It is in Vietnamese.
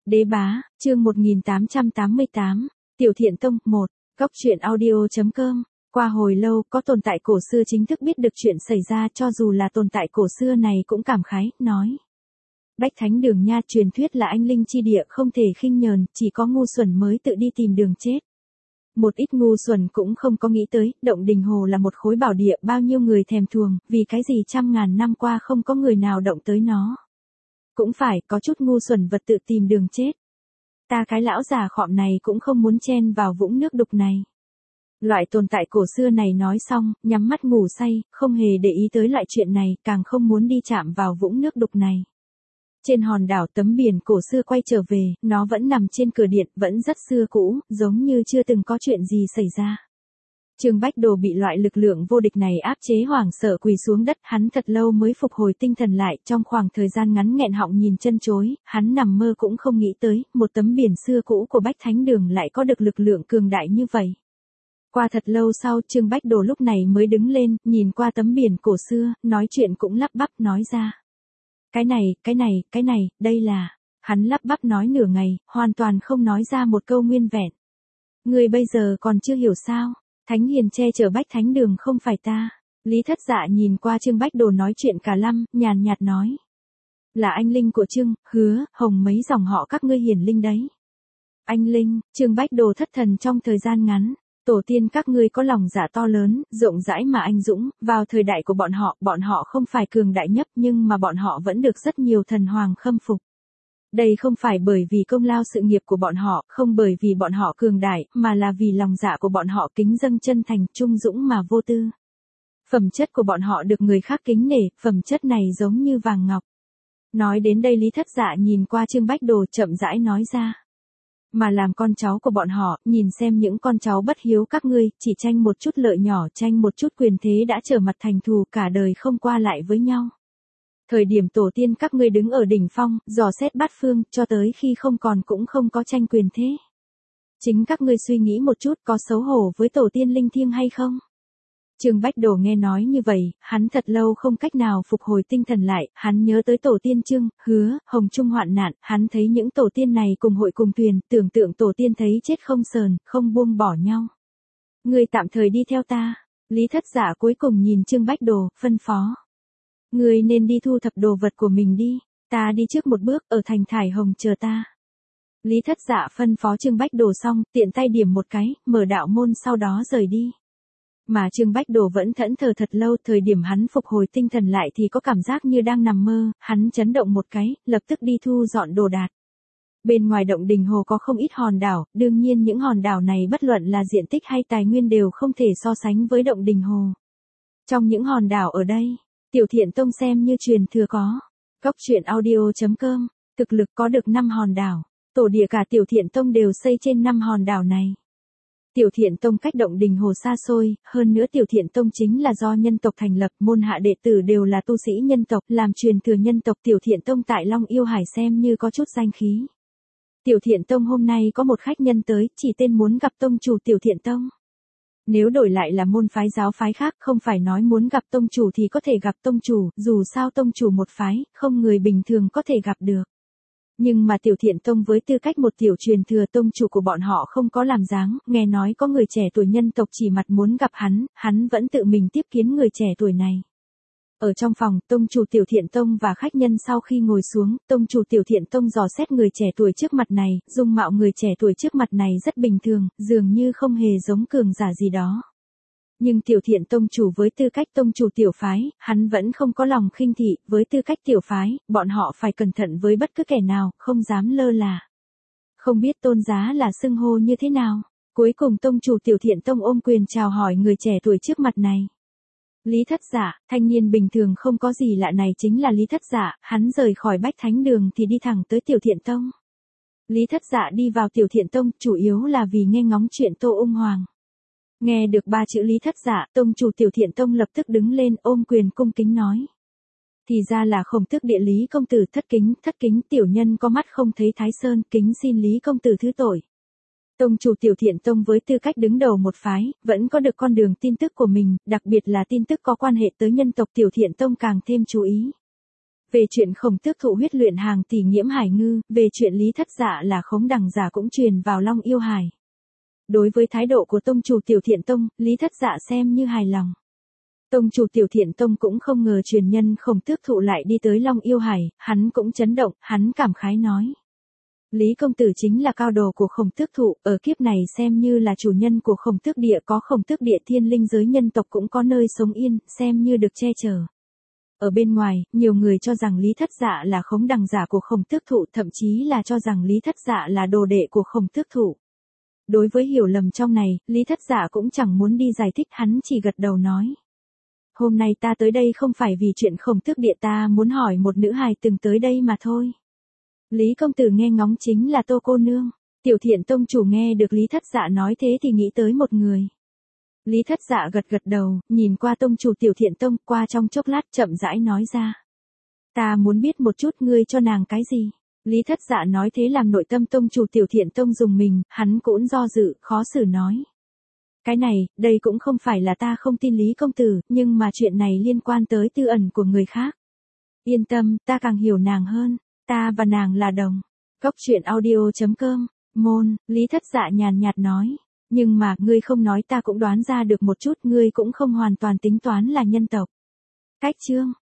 Đế bá, chương 1888, Tiểu Thiện Tông, 1, Góc truyện audio.com. Qua hồi lâu, có tồn tại cổ xưa chính thức biết được chuyện xảy ra, cho dù là tồn tại cổ xưa này cũng cảm khái, nói. Bách Thánh Đường nha, truyền thuyết là anh linh chi địa không thể khinh nhờn, chỉ có ngu xuẩn mới tự đi tìm đường chết. Một ít ngu xuẩn cũng không có nghĩ tới, Động Đình Hồ là một khối bảo địa bao nhiêu người thèm thuồng, vì cái gì trăm ngàn năm qua không có người nào động tới nó. Cũng phải, có chút ngu xuẩn vật tự tìm đường chết. Ta cái lão già khọm này cũng không muốn chen vào vũng nước đục này. Loại tồn tại cổ xưa này nói xong, nhắm mắt ngủ say, không hề để ý tới loại chuyện này, càng không muốn đi chạm vào vũng nước đục này. Trên hòn đảo tấm biển cổ xưa quay trở về, nó vẫn nằm trên cửa điện, vẫn rất xưa cũ, giống như chưa từng có chuyện gì xảy ra. Trương Bách Đồ bị loại lực lượng vô địch này áp chế, hoảng sợ quỳ xuống đất, hắn thật lâu mới phục hồi tinh thần lại, trong khoảng thời gian ngắn nghẹn họng nhìn chân chối, hắn nằm mơ cũng không nghĩ tới, một tấm biển xưa cũ của Bách Thánh Đường lại có được lực lượng cường đại như vậy. Qua thật lâu sau, Trương Bách Đồ lúc này mới đứng lên, nhìn qua tấm biển cổ xưa, nói chuyện cũng lắp bắp nói ra. Cái này, đây là, hắn lắp bắp nói nửa ngày, hoàn toàn không nói ra một câu nguyên vẹn. Người bây giờ còn chưa hiểu sao? Thánh hiền che chở Bách Thánh Đường không phải ta. Lý Thất Dạ nhìn qua Trương Bách Đồ nói chuyện cả lăm, nhàn nhạt nói. Là anh linh của Trương, Hứa, Hồng mấy dòng họ các ngươi hiển linh đấy. Anh linh, Trương Bách Đồ thất thần trong thời gian ngắn. Tổ tiên các ngươi có lòng dạ to lớn, rộng rãi mà anh dũng, vào thời đại của bọn họ không phải cường đại nhất nhưng mà bọn họ vẫn được rất nhiều thần hoàng khâm phục. Đây không phải bởi vì công lao sự nghiệp của bọn họ, không bởi vì bọn họ cường đại, mà là vì lòng dạ của bọn họ kính dâng chân thành, trung dũng mà vô tư. Phẩm chất của bọn họ được người khác kính nể, phẩm chất này giống như vàng ngọc. Nói đến đây Lý Thất Dạ nhìn qua Trương Bách Đồ chậm rãi nói ra. Mà làm con cháu của bọn họ, nhìn xem những con cháu bất hiếu các ngươi, chỉ tranh một chút lợi nhỏ, tranh một chút quyền thế đã trở mặt thành thù, cả đời không qua lại với nhau. Thời điểm tổ tiên các ngươi đứng ở đỉnh phong, dò xét bát phương, cho tới khi không còn cũng không có tranh quyền thế. Chính các ngươi suy nghĩ một chút, có xấu hổ với tổ tiên linh thiêng hay không? Trương Bách Đồ nghe nói như vậy, hắn thật lâu không cách nào phục hồi tinh thần lại, hắn nhớ tới tổ tiên Trương, Hứa, Hồng chung hoạn nạn, hắn thấy những tổ tiên này cùng hội cùng thuyền, tưởng tượng tổ tiên thấy chết không sờn, không buông bỏ nhau. Ngươi tạm thời đi theo ta. Lý Thất Dạ cuối cùng nhìn Trương Bách Đồ, phân phó. Ngươi nên đi thu thập đồ vật của mình đi, ta đi trước một bước, ở thành Thải Hồng chờ ta. Lý Thất Dạ phân phó Trương Bách Đồ xong, tiện tay điểm một cái, mở đạo môn sau đó rời đi. Mà Trương Bách Đồ vẫn thẫn thờ thật lâu, thời điểm hắn phục hồi tinh thần lại thì có cảm giác như đang nằm mơ, hắn chấn động một cái, lập tức đi thu dọn đồ đạc. Bên ngoài Động Đình Hồ có không ít hòn đảo, đương nhiên những hòn đảo này bất luận là diện tích hay tài nguyên đều không thể so sánh với Động Đình Hồ. Trong những hòn đảo ở đây, Tiểu Thiện Tông xem như truyền thừa có. Góc truyện audio.com, thực lực có được 5 hòn đảo, tổ địa cả Tiểu Thiện Tông đều xây trên 5 hòn đảo này. Tiểu Thiện Tông cách Động Đình Hồ xa xôi, hơn nữa Tiểu Thiện Tông chính là do nhân tộc thành lập, môn hạ đệ tử đều là tu sĩ nhân tộc, làm truyền thừa nhân tộc. Tiểu Thiện Tông tại Long Yêu Hải xem như có chút danh khí. Tiểu Thiện Tông hôm nay có một khách nhân tới, chỉ tên muốn gặp tông chủ Tiểu Thiện Tông. Nếu đổi lại là môn phái giáo phái khác, không phải nói muốn gặp tông chủ thì có thể gặp tông chủ, dù sao tông chủ một phái, không người bình thường có thể gặp được. Nhưng mà Tiểu Thiện Tông với tư cách một tiểu truyền thừa, tông chủ của bọn họ không có làm dáng, nghe nói có người trẻ tuổi nhân tộc chỉ mặt muốn gặp hắn vẫn tự mình tiếp kiến người trẻ tuổi này. Ở trong phòng, tông chủ Tiểu Thiện Tông và khách nhân sau khi ngồi xuống, tông chủ Tiểu Thiện Tông dò xét người trẻ tuổi trước mặt này, dung mạo người trẻ tuổi trước mặt này rất bình thường, dường như không hề giống cường giả gì đó. Nhưng Tiểu Thiện Tông chủ với tư cách tông chủ tiểu phái, hắn vẫn không có lòng khinh thị, với tư cách tiểu phái, bọn họ phải cẩn thận với bất cứ kẻ nào, không dám lơ là. Không biết tôn giá là xưng hô như thế nào. Cuối cùng tông chủ Tiểu Thiện Tông ôm quyền chào hỏi người trẻ tuổi trước mặt này. Lý Thất Dạ, thanh niên bình thường không có gì lạ này chính là Lý Thất Dạ, hắn rời khỏi Bách Thánh Đường thì đi thẳng tới Tiểu Thiện Tông. Lý Thất Dạ đi vào Tiểu Thiện Tông, chủ yếu là vì nghe ngóng chuyện Tô Ung Hoàng. Nghe được 3 chữ Lý Thất Dạ, tông chủ Tiểu Thiện Tông lập tức đứng lên ôm quyền cung kính nói. Thì ra là Khổng Tước địa Lý công tử, thất kính, tiểu nhân có mắt không thấy Thái Sơn, kính xin Lý công tử thứ tội. Tông chủ Tiểu Thiện Tông với tư cách đứng đầu một phái, vẫn có được con đường tin tức của mình, đặc biệt là tin tức có quan hệ tới nhân tộc Tiểu Thiện Tông càng thêm chú ý. Về chuyện Khổng Tước Thụ huyết luyện hàng tỷ nghiễm hải ngư, về chuyện Lý Thất Dạ là khống đằng giả cũng truyền vào Long Yêu Hải. Đối với thái độ của tông chủ Tiểu Thiện Tông, Lý Thất Dạ xem như hài lòng. Tông chủ Tiểu Thiện Tông cũng không ngờ truyền nhân Khổng Tước Thụ lại đi tới Long Yêu Hải, hắn cũng chấn động, hắn cảm khái nói. Lý công tử chính là cao đồ của Khổng Tước Thụ, ở kiếp này xem như là chủ nhân của Khổng Tước Địa, có Khổng Tước Địa thiên linh giới nhân tộc cũng có nơi sống yên, xem như được che chở. Ở bên ngoài, nhiều người cho rằng Lý Thất Dạ là khống đằng giả của Khổng Tước Thụ, thậm chí là cho rằng Lý Thất Dạ là đồ đệ của Khổng Tước Thụ. Đối với hiểu lầm trong này, Lý Thất Dạ cũng chẳng muốn đi giải thích, hắn chỉ gật đầu nói. Hôm nay ta tới đây không phải vì chuyện Khổng Tước Địa, ta muốn hỏi một nữ hài từng tới đây mà thôi. Lý công tử nghe ngóng chính là Tô cô nương. Tiểu Thiện Tông chủ nghe được Lý Thất Dạ nói thế thì nghĩ tới một người. Lý Thất Dạ gật gật đầu, nhìn qua tông chủ Tiểu Thiện Tông, qua trong chốc lát chậm rãi nói ra. Ta muốn biết một chút ngươi cho nàng cái gì? Lý Thất Dạ nói thế làm nội tâm tông chủ Tiểu Thiện Tông dùng mình, hắn cũng do dự, khó xử nói. Cái này, đây cũng không phải là ta không tin Lý công tử, nhưng mà chuyện này liên quan tới tư ẩn của người khác. Yên tâm, ta càng hiểu nàng hơn, ta và nàng là đồng. Góc truyện audio.com, môn, Lý Thất Dạ nhàn nhạt nói. Nhưng mà, ngươi không nói ta cũng đoán ra được một chút, ngươi cũng không hoàn toàn tính toán là nhân tộc. Cách chương.